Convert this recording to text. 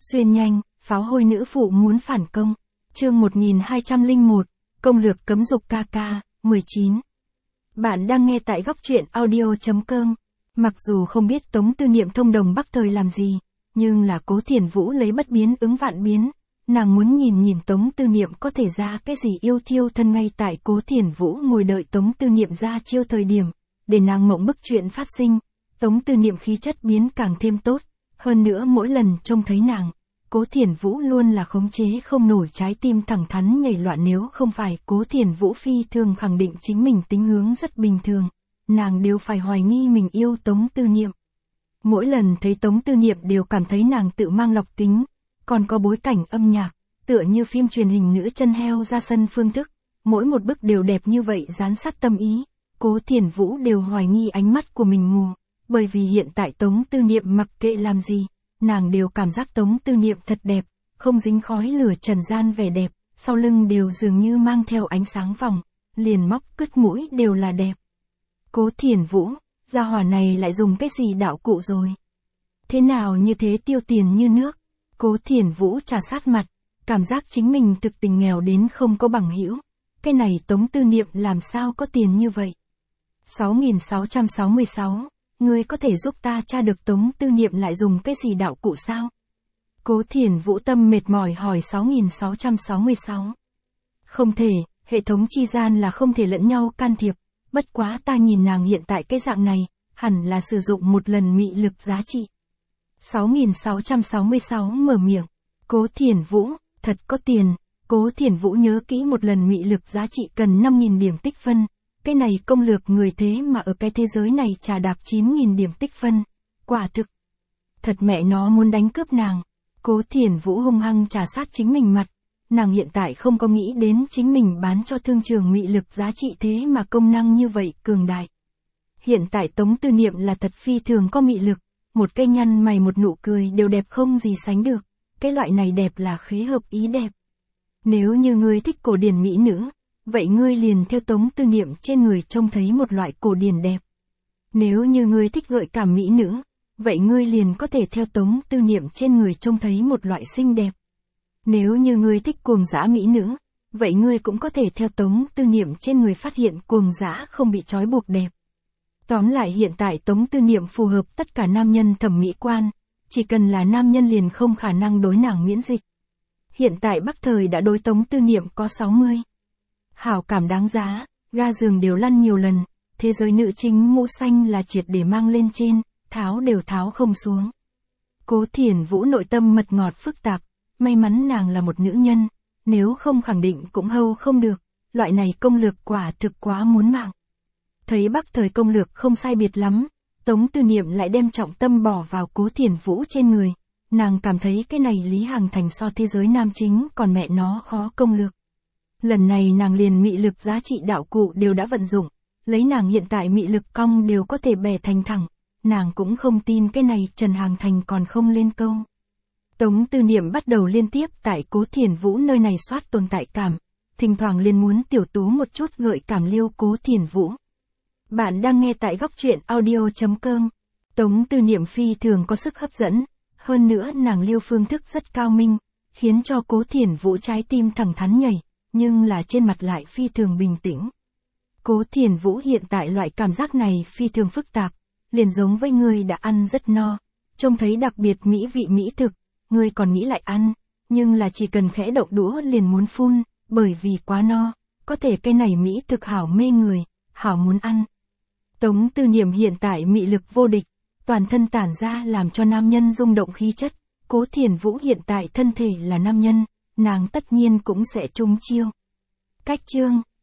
Xuyên nhanh, pháo hôi nữ phụ muốn phản công. Chương 1201, công lược cấm dục KK, 19. Bạn đang nghe tại góc truyện audio.com. Mặc dù không biết Tống Tư Niệm thông đồng Bắc Thời làm gì, nhưng là Cố Thiền Vũ lấy bất biến ứng vạn biến. Nàng muốn nhìn Tống Tư Niệm có thể ra cái gì yêu thiêu thân ngay tại Cố Thiền Vũ ngồi đợi Tống Tư Niệm ra chiêu thời điểm, để nàng mộng bức chuyện phát sinh. Tống Tư Niệm khí chất biến càng thêm tốt, hơn nữa mỗi lần trông thấy nàng, Cố Thiền Vũ luôn là khống chế không nổi trái tim thẳng thắn nhảy loạn, nếu không phải Cố Thiền Vũ phi thường khẳng định chính mình tính hướng rất bình thường, nàng đều phải hoài nghi mình yêu Tống Tư Niệm. Mỗi lần thấy Tống Tư Niệm đều cảm thấy nàng tự mang lọc kính, còn có bối cảnh âm nhạc, tựa như phim truyền hình nữ chân heo ra sân phương thức, mỗi một bức đều đẹp như vậy dán sát tâm ý, Cố Thiền Vũ đều hoài nghi ánh mắt của mình mù, bởi vì hiện tại Tống Tư Niệm mặc kệ làm gì, nàng đều cảm giác Tống Tư Niệm thật đẹp, không dính khói lửa trần gian vẻ đẹp, sau lưng đều dường như mang theo ánh sáng vòng, liền móc cứt mũi đều là đẹp. Cố Thiền Vũ, gia hỏa này lại dùng cái gì đạo cụ rồi? Thế nào như thế tiêu tiền như nước? Cố Thiền Vũ trà sát mặt, cảm giác chính mình thực tình nghèo đến không có bằng hữu. Cái này Tống Tư Niệm làm sao có tiền như vậy? 6666, ngươi có thể giúp ta tra được Tống Tư Niệm lại dùng cái gì đạo cụ sao? Cố Thiền Vũ tâm mệt mỏi hỏi 6666. Không thể, hệ thống chi gian là không thể lẫn nhau can thiệp, bất quá ta nhìn nàng hiện tại cái dạng này, hẳn là sử dụng một lần mị lực giá trị. 6666 mở miệng. Cố Thiền Vũ, thật có tiền. Cố Thiền Vũ nhớ kỹ một lần mị lực giá trị cần 5.000 điểm tích phân. Cái này công lược người thế mà ở cái thế giới này trà đạp 9.000 điểm tích phân. Quả thực. Thật mẹ nó muốn đánh cướp nàng. Cố Thiền Vũ hung hăng trà sát chính mình mặt. Nàng hiện tại không có nghĩ đến chính mình bán cho thương trường mị lực giá trị thế mà công năng như vậy cường đại. Hiện tại Tống Tư Niệm là thật phi thường có mị lực. Một cái nhăn mày một nụ cười đều đẹp không gì sánh được. Cái loại này đẹp là khí hợp ý đẹp. Nếu như ngươi thích cổ điển mỹ nữ, vậy ngươi liền theo Tống Tư Niệm trên người trông thấy một loại cổ điển đẹp. Nếu như ngươi thích gợi cảm mỹ nữ, vậy ngươi liền có thể theo Tống Tư Niệm trên người trông thấy một loại xinh đẹp. Nếu như ngươi thích cuồng dã mỹ nữ, vậy ngươi cũng có thể theo Tống Tư Niệm trên người phát hiện cuồng dã không bị trói buộc đẹp. Tóm lại hiện tại Tống Tư Niệm phù hợp tất cả nam nhân thẩm mỹ quan, chỉ cần là nam nhân liền không khả năng đối nàng miễn dịch. Hiện tại Bắc Thời đã đối Tống Tư Niệm có 60. Hảo cảm đáng giá, ga giường đều lăn nhiều lần, thế giới nữ chính mũ xanh là triệt để mang lên trên, tháo đều tháo không xuống. Cố Thiền Vũ nội tâm mật ngọt phức tạp, may mắn nàng là một nữ nhân, nếu không khẳng định cũng hâu không được, loại này công lược quả thực quá muốn mạng. Thấy Bắc Thời công lược không sai biệt lắm, Tống Tư Niệm lại đem trọng tâm bỏ vào Cố Thiền Vũ trên người, nàng cảm thấy cái này Lý Hằng Thành so thế giới nam chính còn mẹ nó khó công lược. Lần này nàng liền mị lực giá trị đạo cụ đều đã vận dụng, lấy nàng hiện tại mị lực cong đều có thể bẻ thành thẳng, nàng cũng không tin cái này Trần Hằng Thành còn không lên câu. Tống Tư Niệm bắt đầu liên tiếp tại Cố Thiền Vũ nơi này soát tồn tại cảm, thỉnh thoảng liền muốn tiểu tú một chút gợi cảm liêu Cố Thiền Vũ. Bạn đang nghe tại góc truyện audio.com. Tống Tư Niệm phi thường có sức hấp dẫn, hơn nữa nàng liêu phương thức rất cao minh, khiến cho Cố Thiền Vũ trái tim thẳng thắn nhảy, nhưng là trên mặt lại phi thường bình tĩnh. Cố Thiền Vũ hiện tại loại cảm giác này phi thường phức tạp, liền giống với người đã ăn rất no, trông thấy đặc biệt mỹ vị mỹ thực, người còn nghĩ lại ăn, nhưng là chỉ cần khẽ động đũa liền muốn phun, bởi vì quá no, có thể cái này mỹ thực hảo mê người, hảo muốn ăn. Tống Tư Niệm hiện tại mị lực vô địch, toàn thân tản ra làm cho nam nhân rung động khí chất, Cố Thiền Vũ hiện tại thân thể là nam nhân, nàng tất nhiên cũng sẽ trúng chiêu. Cách chương